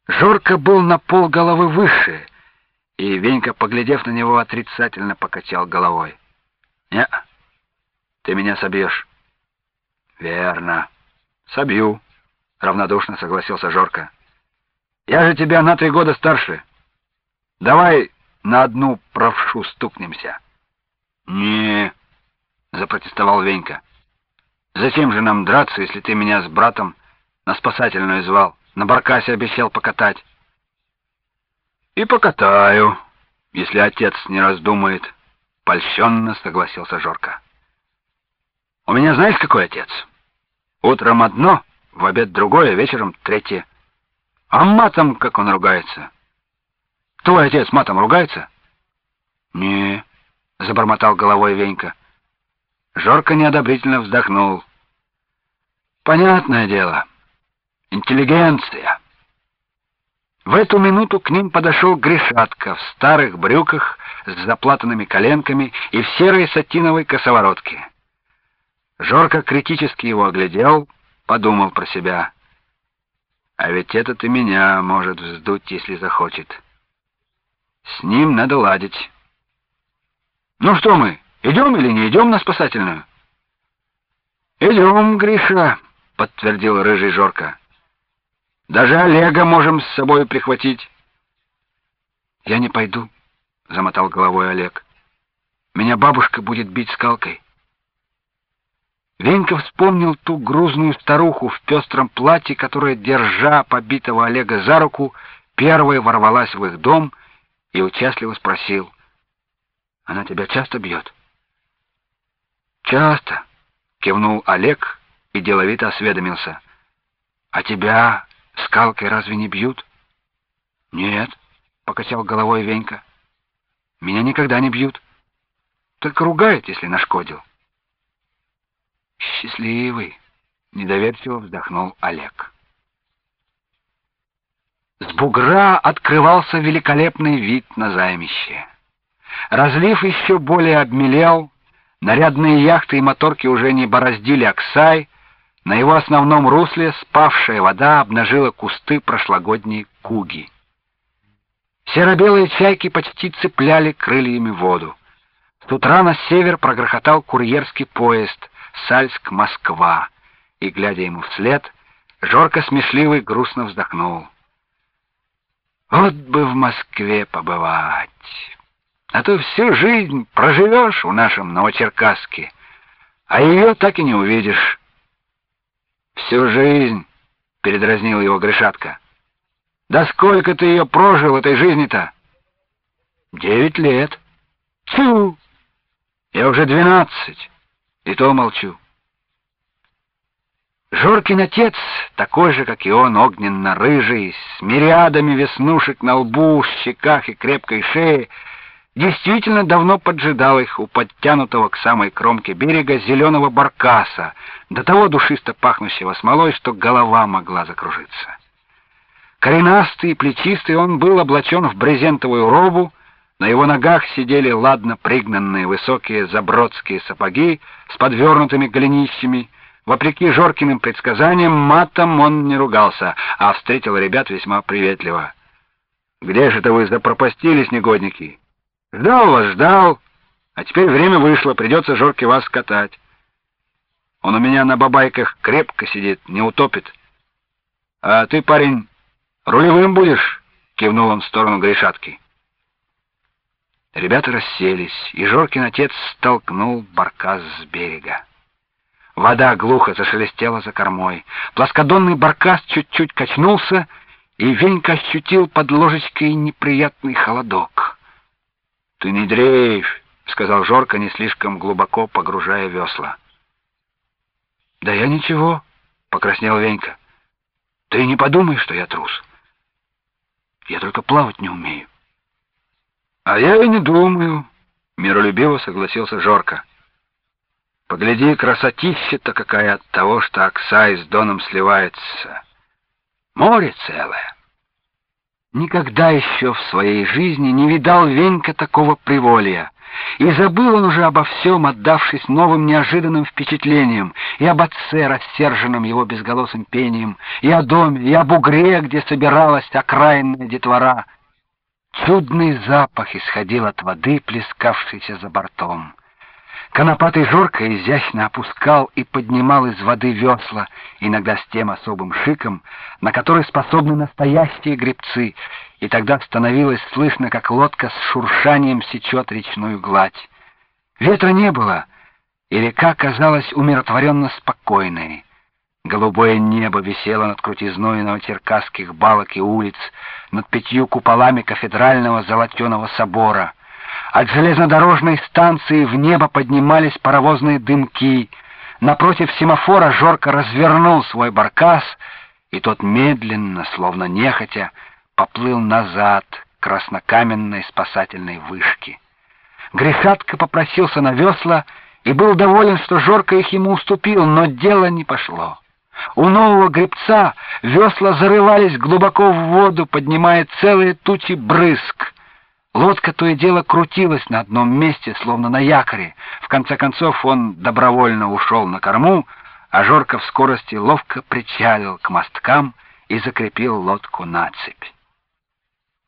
Жорко был на полголовы выше, и Венька, поглядев на него, отрицательно покачал головой. «Не, ты меня собьешь». «Верно, собью», — равнодушно согласился Жорко. «Я же тебя на 3 года старше. Давай на одну правшу стукнемся». «Не», — запротестовал Венька. «Зачем же нам драться, если ты меня с братом на спасательную звал, на баркасе обещал покатать?» «И покатаю, если отец не раздумает», — польщенно согласился Жорко. «У меня знаешь, какой отец? Утром одно, в обед другое, вечером третье. А матом как он ругается? Твой отец матом ругается?» «Не», — забормотал головой Венька. Жорко неодобрительно вздохнул. «Понятное дело. Интеллигенция». В эту минуту к ним подошел Гришатка в старых брюках с заплатанными коленками и в серой сатиновой косоворотке. Жорко критически его оглядел, подумал про себя. «А ведь этот и меня может вздуть, если захочет. С ним надо ладить». «Ну что мы, идем или не идем на спасательную?» «Идем, Гриша», — подтвердил рыжий Жорко. «Даже Олега можем с собой прихватить». «Я не пойду», — замотал головой Олег. «Меня бабушка будет бить скалкой». Венька вспомнил ту грузную старуху в пестром платье, которая, держа побитого Олега за руку, первой ворвалась в их дом и участливо спросил: «Она тебя часто бьет?» «Часто», — кивнул Олег и деловито осведомился: «А тебя скалкой разве не бьют?» «Нет», — покачал головой Венька. «Меня никогда не бьют. Только ругают, если нашкодил». «Счастливый», — недоверчиво вздохнул Олег. С бугра открывался великолепный вид на займище. Разлив еще более обмелел, нарядные яхты и моторки уже не бороздили Аксай, на его основном русле спавшая вода обнажила кусты прошлогодней куги. Серо-белые чайки почти цепляли крыльями воду. С утра на север прогрохотал курьерский поезд Сальск-Москва, и, глядя ему вслед, Жорко смешливый грустно вздохнул. «Вот бы в Москве побывать! А то всю жизнь проживешь в нашем Новочеркасске, а ее так и не увидишь». «Всю жизнь?» — передразнил его Гришатка. «Да сколько ты ее прожил, этой жизни-то?» 9 лет. Тьфу! Я уже 12, и то молчу». Жоркин отец, такой же, как и он, огненно-рыжий, с мириадами веснушек на лбу, щеках и крепкой шее, действительно давно поджидал их у подтянутого к самой кромке берега зеленого баркаса, до того душисто пахнущего смолой, что голова могла закружиться. Коренастый и плечистый он был облачен в брезентовую робу, на его ногах сидели ладно пригнанные высокие забродские сапоги с подвернутыми голенищами. Вопреки Жоркиным предсказаниям, матом он не ругался, а встретил ребят весьма приветливо. «Где же это вы запропастились, негодники? Ждал вас, ждал, а теперь время вышло, придется Жорке вас катать. Он у меня на бабайках крепко сидит, не утопит. А ты, парень, рулевым будешь?» — кивнул он в сторону Гришатки. Ребята расселись, и Жоркин отец столкнул баркас с берега. Вода глухо зашелестела за кормой. Плоскодонный баркас чуть-чуть качнулся, и Венька ощутил под ложечкой неприятный холодок. «Ты не дрейфь», — сказал Жорко, не слишком глубоко погружая весла. «Да я ничего», — покраснел Венька. «Ты не подумай, что я трус. Я только плавать не умею». «А я и не думаю», — миролюбиво согласился Жорко. «Погляди, красотища-то какая от того, что Аксай с Доном сливается. Море целое». Никогда еще в своей жизни не видал Венька такого приволья. И забыл он уже обо всем, отдавшись новым неожиданным впечатлениям, и об отце, рассерженном его безголосым пением, и о доме, и об бугре, где собиралась окраинная детвора. Чудный запах исходил от воды, плескавшейся за бортом. Конопатый Жорко изящно опускал и поднимал из воды весла, иногда с тем особым шиком, на который способны настоящие гребцы, и тогда становилось слышно, как лодка с шуршанием сечет речную гладь. Ветра не было, и река казалась умиротворенно спокойной. Голубое небо висело над крутизной новочеркасских балок и улиц, над 5 куполами кафедрального золотеного собора. От железнодорожной станции в небо поднимались паровозные дымки. Напротив семафора Жорко развернул свой баркас, и тот медленно, словно нехотя, поплыл назад к краснокаменной спасательной вышке. Гришатка попросился на весла и был доволен, что Жорко их ему уступил, но дело не пошло. У нового гребца весла зарывались глубоко в воду, поднимая целые тучи брызг. Лодка то и дело крутилась на одном месте, словно на якоре. В конце концов он добровольно ушел на корму, а Жорко в скорости ловко причалил к мосткам и закрепил лодку на цепь.